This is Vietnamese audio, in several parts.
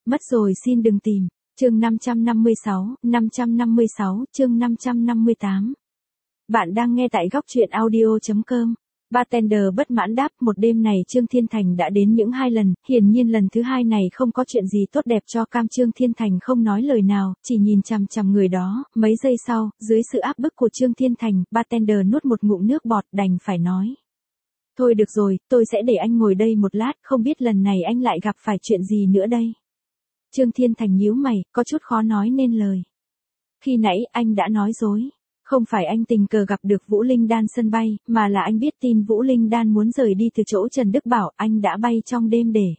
Mất rồi xin đừng tìm. Chương 556, chương 558. Bạn đang nghe tại góc truyện audio.com. Bartender bất mãn đáp, một đêm này Trương Thiên Thành đã đến những 2 lần, hiển nhiên lần thứ 2 này không có chuyện gì tốt đẹp cho cam. Trương Thiên Thành không nói lời nào, chỉ nhìn chằm chằm người đó. Mấy giây sau, dưới sự áp bức của Trương Thiên Thành, bartender nuốt một ngụm nước bọt, đành phải nói. Thôi được rồi, tôi sẽ để anh ngồi đây một lát, không biết lần này anh lại gặp phải chuyện gì nữa đây. Trương Thiên Thành nhíu mày, có chút khó nói nên lời. Khi nãy anh đã nói dối. Không phải anh tình cờ gặp được Vũ Linh Đan sân bay, mà là anh biết tin Vũ Linh Đan muốn rời đi từ chỗ Trần Đức Bảo, anh đã bay trong đêm để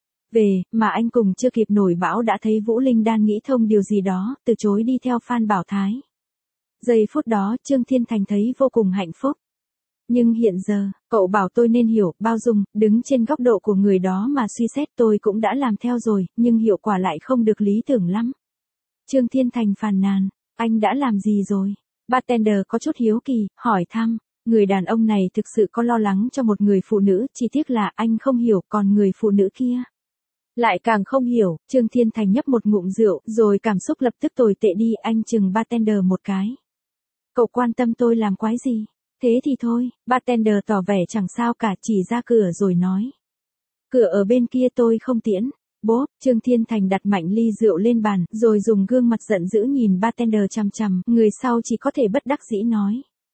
về, mà anh cùng chưa kịp nổi bão đã thấy Vũ Linh Đan nghĩ thông điều gì đó, từ chối đi theo Phan Bảo Thái. Giây phút đó Trương Thiên Thành thấy vô cùng hạnh phúc. Nhưng hiện giờ, cậu bảo tôi nên hiểu, bao dung, đứng trên góc độ của người đó mà suy xét, tôi cũng đã làm theo rồi, nhưng hiệu quả lại không được lý tưởng lắm. Trương Thiên Thành phàn nàn, anh đã làm gì rồi? Bartender có chút hiếu kỳ, hỏi thăm. Người đàn ông này thực sự có lo lắng cho một người phụ nữ, chỉ tiếc là anh không hiểu, còn người phụ nữ kia lại càng không hiểu. Trương Thiên Thành nhấp một ngụm rượu, rồi cảm xúc lập tức tồi tệ đi, anh chừng bartender một cái. Cậu quan tâm tôi làm quái gì? Thế thì thôi, bartender tỏ vẻ chẳng sao cả, chỉ ra cửa rồi nói. Cửa ở bên kia tôi không tiễn. Bốp, Trương Thiên Thành đặt mạnh ly rượu lên bàn, rồi dùng gương mặt giận dữ nhìn bartender chằm chằm, người sau chỉ có thể bất đắc dĩ nói.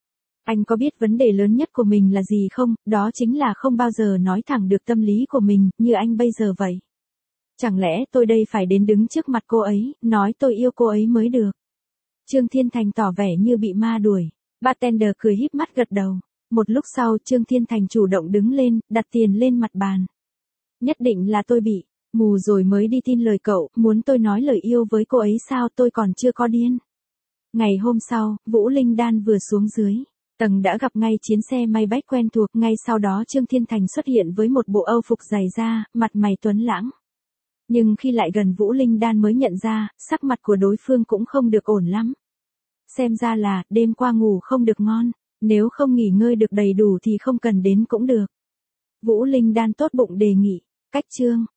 Anh có biết vấn đề lớn nhất của mình là gì không? Đó chính là không bao giờ nói thẳng được tâm lý của mình, như anh bây giờ vậy. Chẳng lẽ tôi đây phải đến đứng trước mặt cô ấy, nói tôi yêu cô ấy mới được? Trương Thiên Thành tỏ vẻ như bị ma đuổi. Bartender cười híp mắt gật đầu. Một lúc sau Trương Thiên Thành chủ động đứng lên, đặt tiền lên mặt bàn. Nhất định là tôi bị mù rồi mới đi tin lời cậu, muốn tôi nói lời yêu với cô ấy sao? Tôi còn chưa có điên. Ngày hôm sau, Vũ Linh Đan vừa xuống dưới tầng đã gặp ngay chiến xe may bách quen thuộc, ngay sau đó Trương Thiên Thành xuất hiện với một bộ âu phục dày da, mặt mày tuấn lãng. Nhưng khi lại gần Vũ Linh Đan mới nhận ra, sắc mặt của đối phương cũng không được ổn lắm. Xem ra là, đêm qua ngủ không được ngon, nếu không nghỉ ngơi được đầy đủ thì không cần đến cũng được. Vũ Linh Đan tốt bụng đề nghị, cách Trương